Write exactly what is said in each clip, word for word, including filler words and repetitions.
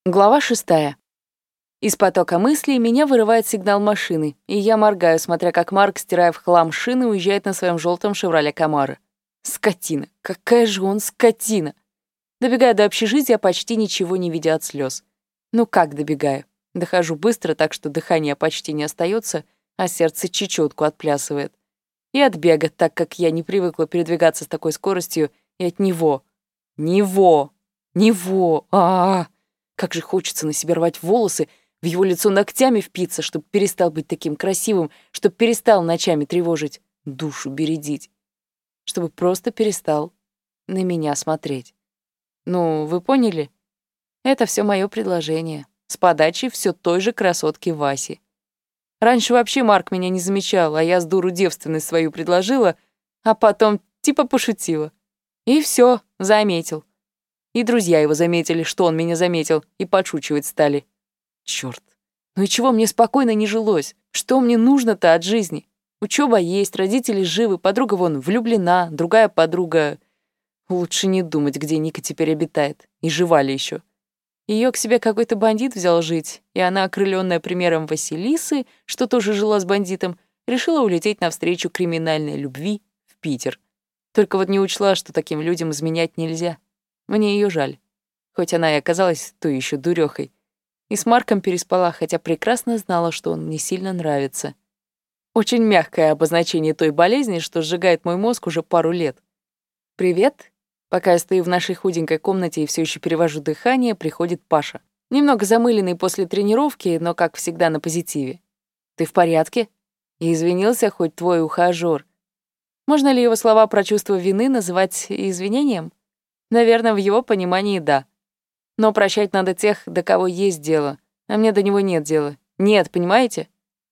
Глава шестая. Из потока мыслей меня вырывает сигнал машины, и я моргаю, смотря как Марк, стирая в хлам шины, уезжает на своем желтом «Шевроле Камаро». Скотина! Какая же он скотина! Добегаю до общежития, почти ничего не видя от слез. Ну как добегаю? Дохожу быстро, так что дыхания почти не остается, а сердце чечетку отплясывает. И от бега, так как я не привыкла передвигаться с такой скоростью, и от него. Него! Него! А-а-а! Как же хочется на себе рвать волосы, в его лицо ногтями впиться, чтобы перестал быть таким красивым, чтобы перестал ночами тревожить, душу бередить, чтобы просто перестал на меня смотреть. Ну, вы поняли? Это все мое предложение. С подачи все той же красотки Васи. Раньше вообще Марк меня не замечал, а я с дуру девственность свою предложила, а потом типа пошутила. И все, заметил. И друзья его заметили, что он меня заметил, и подшучивать стали. Чёрт. Ну и чего мне спокойно не жилось? Что мне нужно-то от жизни? Учёба есть, родители живы, подруга вон влюблена, другая подруга... Лучше не думать, где Ника теперь обитает. И жива ли ещё. Её к себе какой-то бандит взял жить, и она, окрылённая примером Василисы, что тоже жила с бандитом, решила улететь навстречу криминальной любви в Питер. Только вот не учла, что таким людям изменять нельзя. Мне её жаль. Хоть она и оказалась той ещё дурёхой. И с Марком переспала, хотя прекрасно знала, что он мне сильно нравится. Очень мягкое обозначение той болезни, что сжигает мой мозг уже пару лет. «Привет». Пока я стою в нашей худенькой комнате и всё ещё перевожу дыхание, приходит Паша. Немного замыленный после тренировки, но, как всегда, на позитиве. «Ты в порядке?» И извинился хоть твой ухажёр. Можно ли его слова про чувство вины называть извинением? Наверное, в его понимании да. Но прощать надо тех, до кого есть дело, а мне до него нет дела. Нет, понимаете?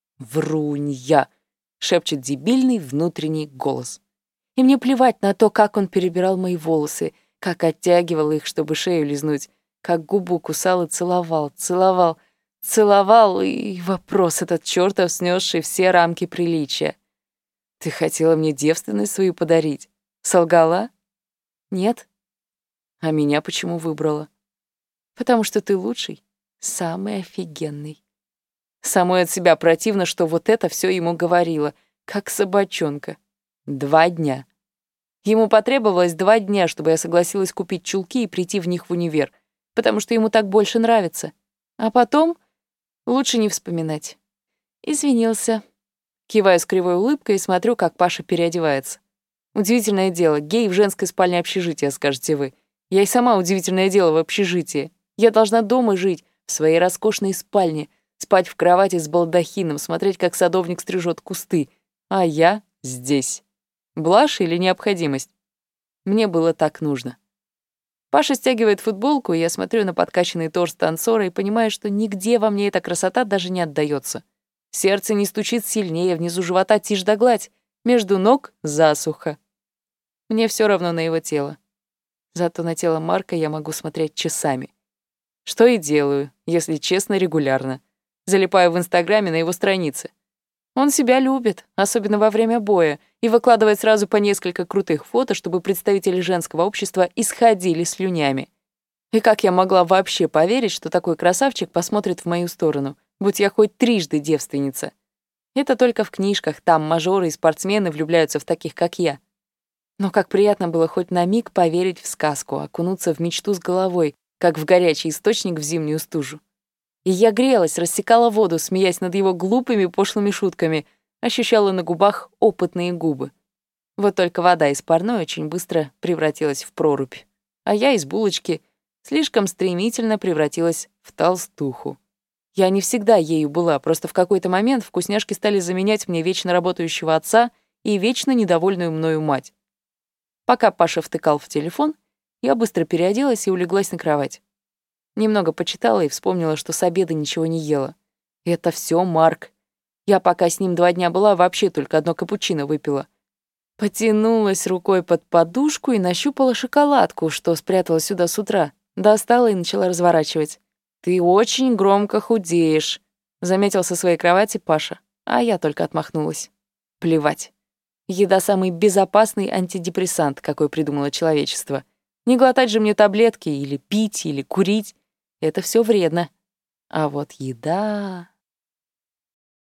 «Врунья!» — шепчет дебильный внутренний голос. И мне плевать на то, как он перебирал мои волосы, как оттягивал их, чтобы шею лизнуть, как губу кусал и целовал, целовал, целовал, и вопрос этот чёртов, снесший все рамки приличия. «Ты хотела мне девственность свою подарить? Солгала?» «Нет». «А меня почему выбрала?» «Потому что ты лучший, самый офигенный». Самой от себя противно, что вот это все ему говорила, как собачонка. Два дня. Ему потребовалось два дня, чтобы я согласилась купить чулки и прийти в них в универ, потому что ему так больше нравится. А потом лучше не вспоминать. Извинился. Киваю с кривой улыбкой и смотрю, как Паша переодевается. Удивительное дело, гей в женской спальне общежития, скажете вы. Я и сама удивительное дело в общежитии. Я должна дома жить, в своей роскошной спальне, спать в кровати с балдахином, смотреть, как садовник стрижет кусты. А я здесь. Блажь или необходимость? Мне было так нужно. Паша стягивает футболку, и я смотрю на подкачанный торс танцора и понимаю, что нигде во мне эта красота даже не отдаётся. Сердце не стучит сильнее, внизу живота тишь да гладь, между ног засуха. Мне всё равно на его тело. Зато на тело Марка я могу смотреть часами. Что и делаю, если честно, регулярно. Залипаю в Инстаграме на его странице. Он себя любит, особенно во время боя, и выкладывает сразу по несколько крутых фото, чтобы представители женского общества исходили слюнями. И как я могла вообще поверить, что такой красавчик посмотрит в мою сторону, будь я хоть трижды девственница? Это только в книжках, там мажоры и спортсмены влюбляются в таких, как я. Но как приятно было хоть на миг поверить в сказку, окунуться в мечту с головой, как в горячий источник в зимнюю стужу. И я грелась, рассекала воду, смеясь над его глупыми пошлыми шутками, ощущала на губах опытные губы. Вот только вода из парной очень быстро превратилась в прорубь, а я из булочки слишком стремительно превратилась в толстуху. Я не всегда ею была, просто в какой-то момент вкусняшки стали заменять мне вечно работающего отца и вечно недовольную мною мать. Пока Паша втыкал в телефон, я быстро переоделась и улеглась на кровать. Немного почитала и вспомнила, что с обеда ничего не ела. Это все Марк. Я пока с ним два дня была, вообще только одно капучино выпила. Потянулась рукой под подушку и нащупала шоколадку, что спрятала сюда с утра. Достала и начала разворачивать. «Ты очень громко худеешь», — заметил со своей кровати Паша, а я только отмахнулась. Плевать. Еда — самый безопасный антидепрессант, какой придумало человечество. Не глотать же мне таблетки, или пить, или курить. Это все вредно. А вот еда...